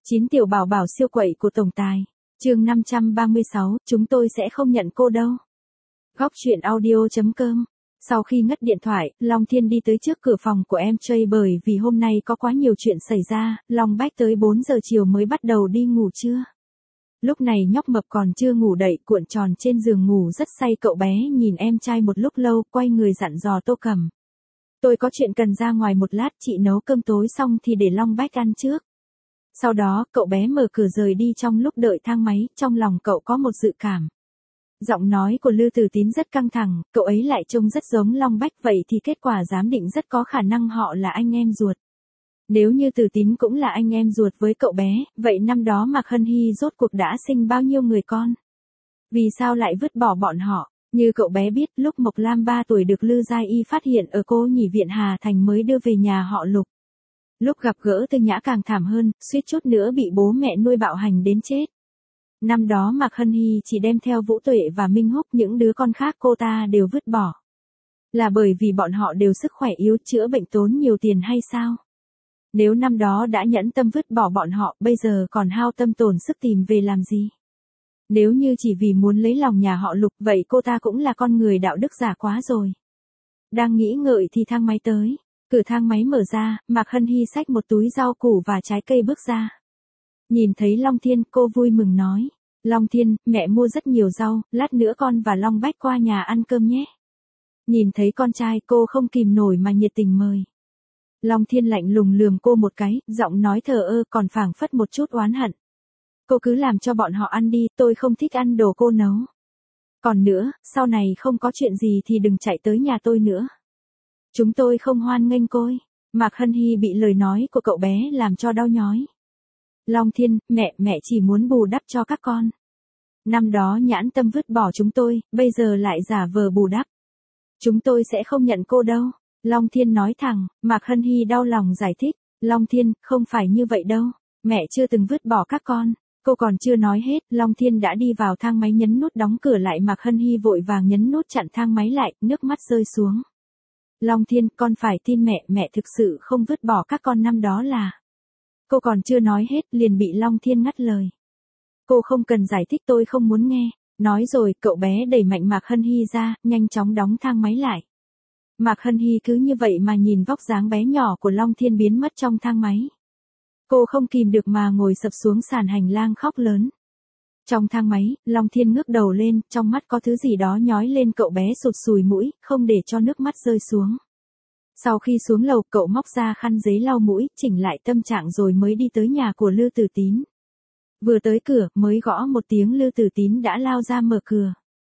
9 tiểu bảo bảo siêu quậy của tổng tài. Chương 536, chúng tôi sẽ không nhận cô đâu. Góc truyện audio.com. Sau khi ngắt điện thoại, Long Thiên đi tới trước cửa phòng của em Trey bởi vì hôm nay có quá nhiều chuyện xảy ra, Long Bách tới 4 giờ chiều mới bắt đầu đi ngủ trưa. Lúc này nhóc mập còn chưa ngủ đậy, cuộn tròn trên giường ngủ rất say. Cậu bé nhìn em trai một lúc lâu, quay người dặn dò Tô Cầm. Tôi có chuyện cần ra ngoài một lát, chị nấu cơm tối xong thì để Long Bách ăn trước. Sau đó, cậu bé mở cửa rời đi. Trong lúc đợi thang máy, trong lòng cậu có một dự cảm. Giọng nói của Lư Tử Tín rất căng thẳng, cậu ấy lại trông rất giống Long Bách, vậy thì kết quả giám định rất có khả năng họ là anh em ruột. Nếu như Tử Tín cũng là anh em ruột với cậu bé, vậy năm đó Mạc Hân Hy rốt cuộc đã sinh bao nhiêu người con? Vì sao lại vứt bỏ bọn họ? Như cậu bé biết, lúc Mộc Lam 3 tuổi được Lư Gia Y phát hiện ở Cô Nhĩ Viện Hà Thành mới đưa về nhà họ Lục. Lúc gặp gỡ Tư Nhã càng thảm hơn, suýt chút nữa bị bố mẹ nuôi bạo hành đến chết. Năm đó Mạc Hân Hy chỉ đem theo Vũ Tuệ và Minh Húc, những đứa con khác cô ta đều vứt bỏ. Là bởi vì bọn họ đều sức khỏe yếu, chữa bệnh tốn nhiều tiền hay sao? Nếu năm đó đã nhẫn tâm vứt bỏ bọn họ, bây giờ còn hao tâm tổn sức tìm về làm gì? Nếu như chỉ vì muốn lấy lòng nhà họ Lục, vậy cô ta cũng là con người đạo đức giả quá rồi. Đang nghĩ ngợi thì thang máy tới. Cửa thang máy mở ra, Mạc Hân Hy xách một túi rau củ và trái cây bước ra. Nhìn thấy Long Thiên, cô vui mừng nói. Long Thiên, mẹ mua rất nhiều rau, lát nữa con và Long Bách qua nhà ăn cơm nhé. Nhìn thấy con trai, cô không kìm nổi mà nhiệt tình mời. Long Thiên lạnh lùng lườm cô một cái, giọng nói thờ ơ còn phảng phất một chút oán hận. Cô cứ làm cho bọn họ ăn đi, tôi không thích ăn đồ cô nấu. Còn nữa, sau này không có chuyện gì thì đừng chạy tới nhà tôi nữa. Chúng tôi không hoan nghênh cô. Mạc Hân Hy bị lời nói của cậu bé làm cho đau nhói. Long Thiên, mẹ chỉ muốn bù đắp cho các con. Năm đó nhãn tâm vứt bỏ chúng tôi, bây giờ lại giả vờ bù đắp. Chúng tôi sẽ không nhận cô đâu. Long Thiên nói thẳng. Mạc Hân Hy đau lòng giải thích. Long Thiên, không phải như vậy đâu. Mẹ chưa từng vứt bỏ các con. Cô còn chưa nói hết, Long Thiên đã đi vào thang máy nhấn nút đóng cửa lại. Mạc Hân Hy vội vàng nhấn nút chặn thang máy lại, nước mắt rơi xuống. Long Thiên, con phải tin mẹ thực sự không vứt bỏ các con năm đó là. Cô còn chưa nói hết, liền bị Long Thiên ngắt lời. Cô không cần giải thích, tôi không muốn nghe. Nói rồi, cậu bé đẩy mạnh Mạc Hân Hy ra, nhanh chóng đóng thang máy lại. Mạc Hân Hy cứ như vậy mà nhìn vóc dáng bé nhỏ của Long Thiên biến mất trong thang máy. Cô không kìm được mà ngồi sập xuống sàn hành lang khóc lớn. Trong thang máy, Long Thiên ngước đầu lên, trong mắt có thứ gì đó nhói lên. Cậu bé sụt sùi mũi, không để cho nước mắt rơi xuống. Sau khi xuống lầu, cậu móc ra khăn giấy lau mũi, chỉnh lại tâm trạng rồi mới đi tới nhà của Lư Tử Tín. Vừa tới cửa, mới gõ một tiếng, Lư Tử Tín đã lao ra mở cửa.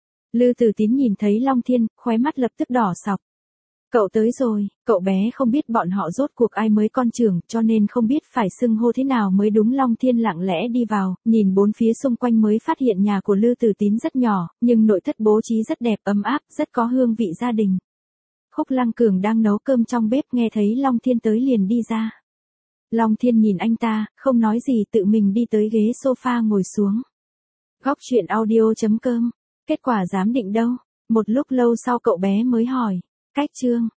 Lư Tử Tín nhìn thấy Long Thiên, khóe mắt lập tức đỏ sọc. Cậu tới rồi. Cậu bé không biết bọn họ rốt cuộc ai mới con trưởng, cho nên không biết phải xưng hô thế nào mới đúng. Long Thiên lặng lẽ đi vào, nhìn bốn phía xung quanh mới phát hiện nhà của Lư Tử Tín rất nhỏ, nhưng nội thất bố trí rất đẹp, ấm áp, rất có hương vị gia đình. Khúc Lăng Cường đang nấu cơm trong bếp, nghe thấy Long Thiên tới liền đi ra. Long Thiên nhìn anh ta, không nói gì, tự mình đi tới ghế sofa ngồi xuống. Góc truyện audio.com. Kết quả giám định đâu? Một lúc lâu sau cậu bé mới hỏi. Cách chương.